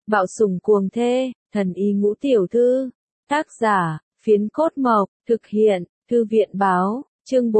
Bạo sủng cuồng thê, thần y ngũ tiểu thư. Tác giả, Phiến Cốt Mộc, thực hiện, Thư viện báo, chương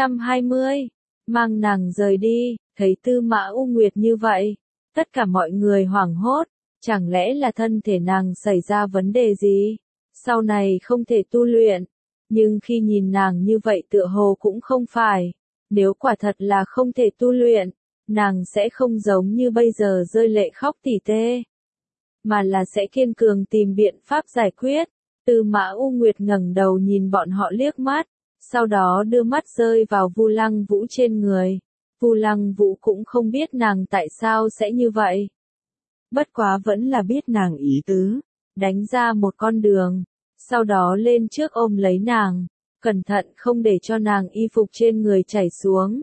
420. Mang nàng rời đi, thấy Tư Mã U Nguyệt như vậy. Tất cả mọi người hoảng hốt, chẳng lẽ là thân thể nàng xảy ra vấn đề gì? Sau này không thể tu luyện. Nhưng khi nhìn nàng như vậy tựa hồ cũng không phải. Nếu quả thật là không thể tu luyện, nàng sẽ không giống như bây giờ rơi lệ khóc tỉ tê, mà là sẽ kiên cường tìm biện pháp giải quyết. Tư Mã U Nguyệt ngẩng đầu nhìn bọn họ liếc mắt, sau đó đưa mắt rơi vào Vu Lăng Vũ trên người. Vu Lăng Vũ cũng không biết nàng tại sao sẽ như vậy. Bất quá vẫn là biết nàng ý tứ, đánh ra một con đường, sau đó lên trước ôm lấy nàng, cẩn thận không để cho nàng y phục trên người chảy xuống.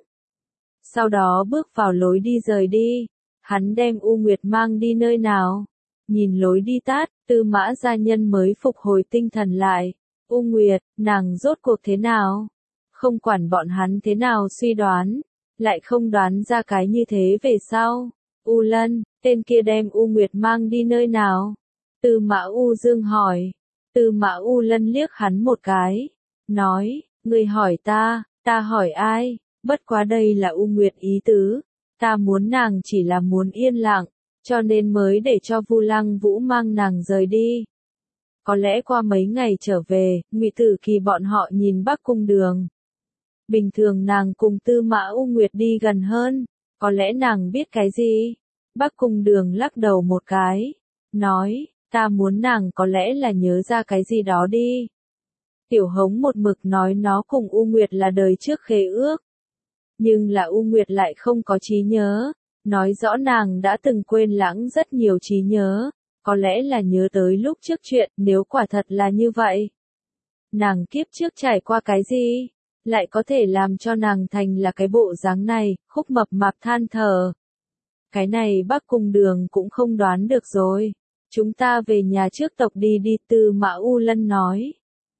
Sau đó bước vào lối đi rời đi, hắn đem U Nguyệt mang đi nơi nào? Nhìn lối đi tắt, Tư Mã gia nhân mới phục hồi tinh thần lại. U Nguyệt, nàng rốt cuộc thế nào? Không quản bọn hắn thế nào suy đoán, lại không đoán ra cái như thế về sau. U Lân, tên kia đem U Nguyệt mang đi nơi nào? Tư Mã U Dương hỏi. Tư Mã U Lân liếc hắn một cái, nói, ngươi hỏi ta hỏi ai? Bất quá đây là U Nguyệt ý tứ, ta muốn nàng chỉ là muốn yên lặng, cho nên mới để cho Vu Lăng Vũ mang nàng rời đi. Có lẽ qua mấy ngày trở về, Ngụy Tử Kỳ bọn họ nhìn Bắc Cung Đường. Bình thường nàng cùng Tư Mã U Nguyệt đi gần hơn, có lẽ nàng biết cái gì? Bắc Cung Đường lắc đầu một cái, nói, ta muốn nàng có lẽ là nhớ ra cái gì đó đi. Tiểu Hống một mực nói nó cùng U Nguyệt là đời trước khế ước. Nhưng là U Nguyệt lại không có trí nhớ, nói rõ nàng đã từng quên lãng rất nhiều trí nhớ, có lẽ là nhớ tới lúc trước chuyện, nếu quả thật là như vậy. Nàng kiếp trước trải qua cái gì, lại có thể làm cho nàng thành là cái bộ dáng này, Khúc mập mạp than thở. Cái này Bắc Cung Đường cũng không đoán được rồi, chúng ta về nhà trước tộc đi đi, Tư Mã U Lân nói.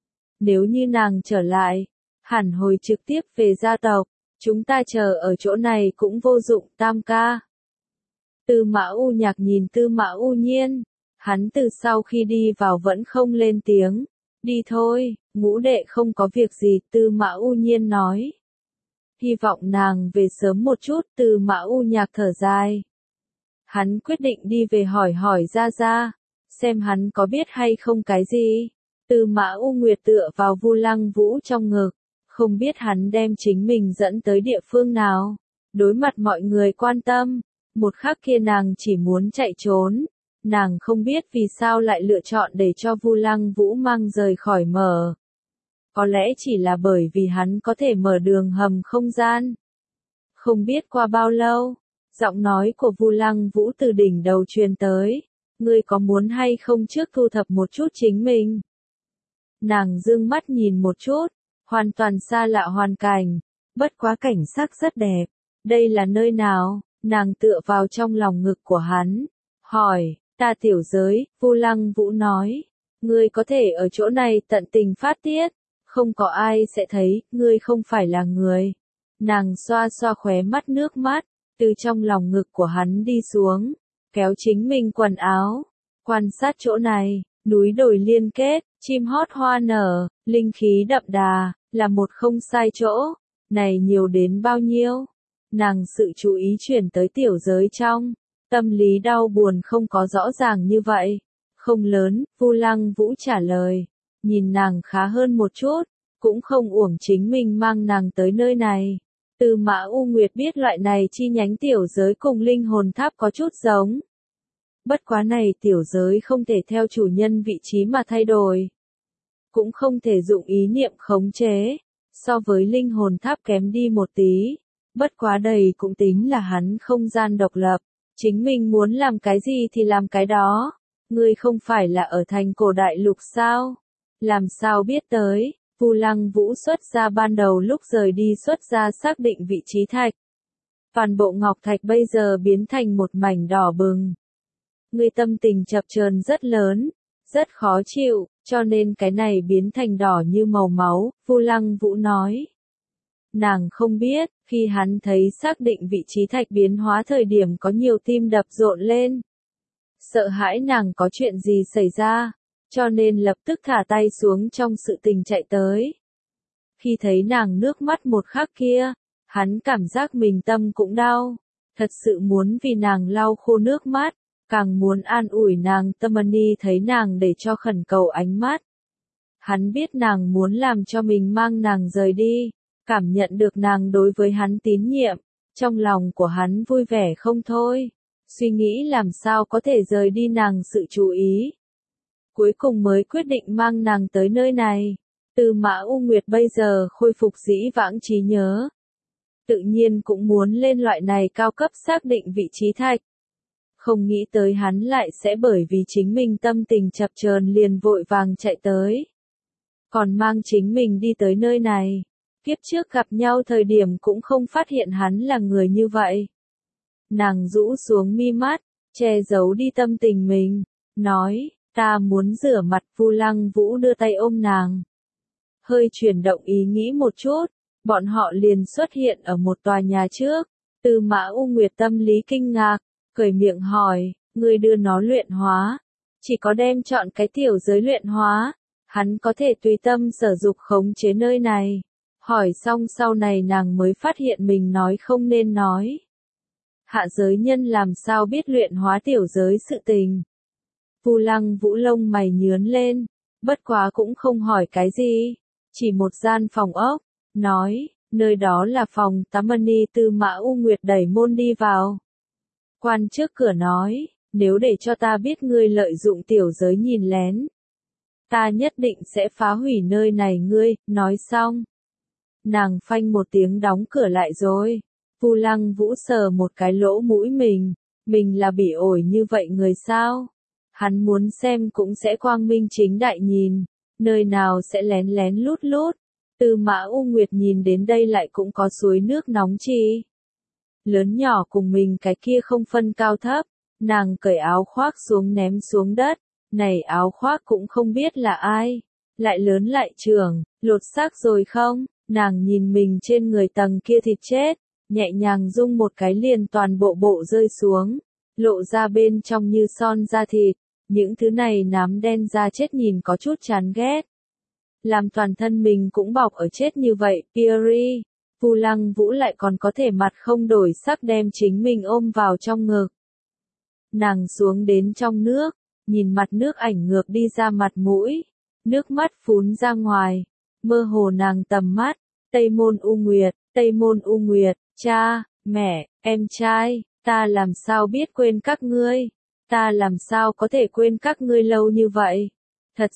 Nếu như nàng trở lại, hẳn hồi trực tiếp về gia tộc. Chúng ta chờ ở chỗ này cũng vô dụng, Tam ca. Tư Mã U Nhạc nhìn Tư Mã U Nhiên, hắn từ sau khi đi vào vẫn không lên tiếng. Đi thôi, ngũ đệ không có việc gì, Tư Mã U Nhiên nói. Hy vọng nàng về sớm một chút, Tư Mã U Nhạc thở dài. Hắn quyết định đi về hỏi hỏi Gia Gia, xem hắn có biết hay không cái gì. Tư Mã U Nguyệt tựa vào Vu Lăng Vũ trong ngực. Không biết hắn đem chính mình dẫn tới địa phương nào. Đối mặt mọi người quan tâm, một khắc kia nàng chỉ muốn chạy trốn. Nàng không biết vì sao lại lựa chọn để cho Vu Lăng Vũ mang rời khỏi mở. Có lẽ chỉ là bởi vì hắn có thể mở đường hầm không gian. Không biết qua bao lâu, giọng nói của Vu Lăng Vũ từ đỉnh đầu truyền tới. Ngươi có muốn hay không trước thu thập một chút chính mình? Nàng dương mắt nhìn một chút. Hoàn toàn xa lạ hoàn cảnh, bất quá cảnh sắc rất đẹp. Đây là nơi nào? Nàng tựa vào trong lòng ngực của hắn, hỏi, ta tiểu giới, Vu Lăng Vũ nói, ngươi có thể ở chỗ này tận tình phát tiết, không có ai sẽ thấy, ngươi không phải là người. Nàng xoa xoa khóe mắt nước mắt, từ trong lòng ngực của hắn đi xuống, kéo chính mình quần áo, quan sát chỗ này, núi đồi liên kết, chim hót hoa nở, linh khí đậm đà. Là một không sai chỗ, này nhiều đến bao nhiêu? Nàng sự chú ý chuyển tới tiểu giới trong, tâm lý đau buồn không có rõ ràng như vậy. Không lớn, Vu Lăng Vũ trả lời, nhìn nàng khá hơn một chút, cũng không uổng chính mình mang nàng tới nơi này. Tư Mã U Nguyệt biết loại này chi nhánh tiểu giới cùng linh hồn tháp có chút giống. Bất quá này tiểu giới không thể theo chủ nhân vị trí mà thay đổi. Cũng không thể dụng ý niệm khống chế, so với linh hồn tháp kém đi một tí, bất quá đầy cũng tính là hắn không gian độc lập, chính mình muốn làm cái gì thì làm cái đó, ngươi không phải là ở thành cổ đại lục sao, làm sao biết tới, Vu Lăng Vũ xuất ra ban đầu lúc rời đi xuất ra xác định vị trí thạch. Toàn bộ ngọc thạch bây giờ biến thành một mảnh đỏ bừng. Ngươi tâm tình chập chờn rất lớn, rất khó chịu. Cho nên cái này biến thành đỏ như màu máu, Vu Lăng Vũ nói. Nàng không biết, khi hắn thấy xác định vị trí thạch biến hóa thời điểm có nhiều tim đập rộn lên. sợ hãi nàng có chuyện gì xảy ra, cho nên lập tức thả tay xuống trong sự tình chạy tới. Khi thấy nàng nước mắt một khắc kia, hắn cảm giác mình tâm cũng đau, thật sự muốn vì nàng lau khô nước mắt, càng muốn an ủi nàng. Tamani thấy nàng để cho khẩn cầu ánh mắt. Hắn biết nàng muốn làm cho mình mang nàng rời đi, cảm nhận được nàng đối với hắn tín nhiệm, trong lòng của hắn vui vẻ không thôi, suy nghĩ làm sao có thể rời đi nàng sự chú ý. Cuối cùng mới quyết định mang nàng tới nơi này. Tư Mã U Nguyệt bây giờ khôi phục dĩ vãng trí nhớ. Tự nhiên cũng muốn lên loại này cao cấp xác định vị trí thạch. Không nghĩ tới hắn lại sẽ bởi vì chính mình tâm tình chập chờn liền vội vàng chạy tới. Còn mang chính mình đi tới nơi này. Kiếp trước gặp nhau thời điểm cũng không phát hiện hắn là người như vậy. Nàng rũ xuống mi mắt, che giấu đi tâm tình mình, nói, ta muốn rửa mặt. Vu Lăng Vũ đưa tay ôm nàng. Hơi chuyển động ý nghĩ một chút, bọn họ liền xuất hiện ở một tòa nhà trước. Tư Mã U Nguyệt tâm lý kinh ngạc, cởi miệng hỏi, ngươi đưa nó luyện hóa, chỉ có đem chọn cái tiểu giới luyện hóa, hắn có thể tùy tâm sở dục khống chế nơi này. Hỏi xong sau này nàng mới phát hiện mình nói không nên nói. Hạ giới nhân làm sao biết luyện hóa tiểu giới sự tình. Vu Lăng Vũ lông mày nhướn lên, bất quá cũng không hỏi cái gì, chỉ một gian phòng ốc, nói, nơi đó là phòng Tamani. Tư Mã U Nguyệt đẩy môn đi vào. Quan trước cửa nói, nếu để cho ta biết ngươi lợi dụng tiểu giới nhìn lén, ta nhất định sẽ phá hủy nơi này ngươi. Nói xong, nàng phanh một tiếng đóng cửa lại rồi. Vu Lăng Vũ sờ một cái lỗ mũi mình là bị ổi như vậy người sao? Hắn muốn xem cũng sẽ quang minh chính đại nhìn, nơi nào sẽ lén lén lút lút. Tư Mã U Nguyệt nhìn đến đây lại cũng có suối nước nóng chi. Lớn nhỏ cùng mình cái kia không phân cao thấp, nàng cởi áo khoác xuống ném xuống đất, này áo khoác cũng không biết là ai, lại lớn lại trưởng, lột xác rồi không? Nàng nhìn mình trên người tầng kia thịt chết, nhẹ nhàng rung một cái liền toàn bộ bộ rơi xuống, lộ ra bên trong như son da thịt, những thứ này nám đen da chết nhìn có chút chán ghét. Làm toàn thân mình cũng bọc ở chết như vậy, Pierre, Vu Lăng Vũ lại còn có thể mặt không đổi sắc đem chính mình ôm vào trong ngực. Nàng xuống đến trong nước, nhìn mặt nước ảnh ngược đi ra mặt mũi, nước mắt phún ra ngoài, mơ hồ nàng tầm mắt, Tây Môn U Nguyệt, Tây Môn U Nguyệt, cha, mẹ, em trai, ta làm sao biết quên các ngươi, ta làm sao có thể quên các ngươi lâu như vậy, thật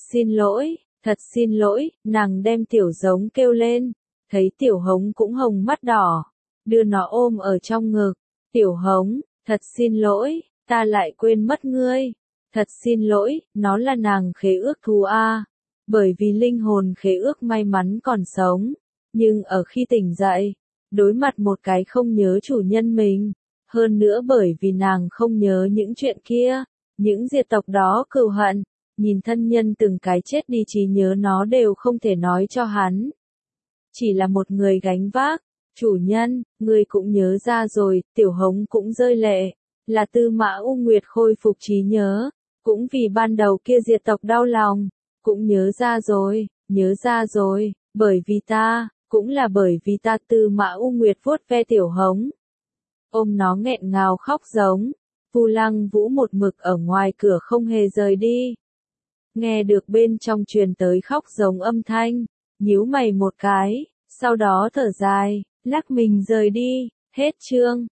xin lỗi, nàng đem Tiểu Giống kêu lên, thấy Tiểu Hống cũng hồng mắt đỏ, đưa nó ôm ở trong ngực, Tiểu Hống, thật xin lỗi, ta lại quên mất ngươi, thật xin lỗi, nó là nàng khế ước thú a, bởi vì linh hồn khế ước may mắn còn sống, nhưng ở khi tỉnh dậy, đối mặt một cái không nhớ chủ nhân mình, hơn nữa bởi vì nàng không nhớ những chuyện kia, những diệt tộc đó cừu hận, nhìn thân nhân từng cái chết đi trí nhớ nó đều không thể nói cho hắn. Chỉ là một người gánh vác, chủ nhân, người cũng nhớ ra rồi. Tiểu Hống cũng rơi lệ, là Tư Mã U Nguyệt khôi phục trí nhớ, cũng vì ban đầu kia diệt tộc đau lòng, cũng nhớ ra rồi, bởi vì ta, cũng là bởi vì ta. Tư Mã U Nguyệt vuốt ve Tiểu Hống, ôm nó nghẹn ngào khóc giống. Vu Lăng Vũ một mực ở ngoài cửa không hề rời đi. Nghe được bên trong truyền tới khóc giống âm thanh, nhíu mày một cái, sau đó thở dài, lắc mình rời đi. Hết chương.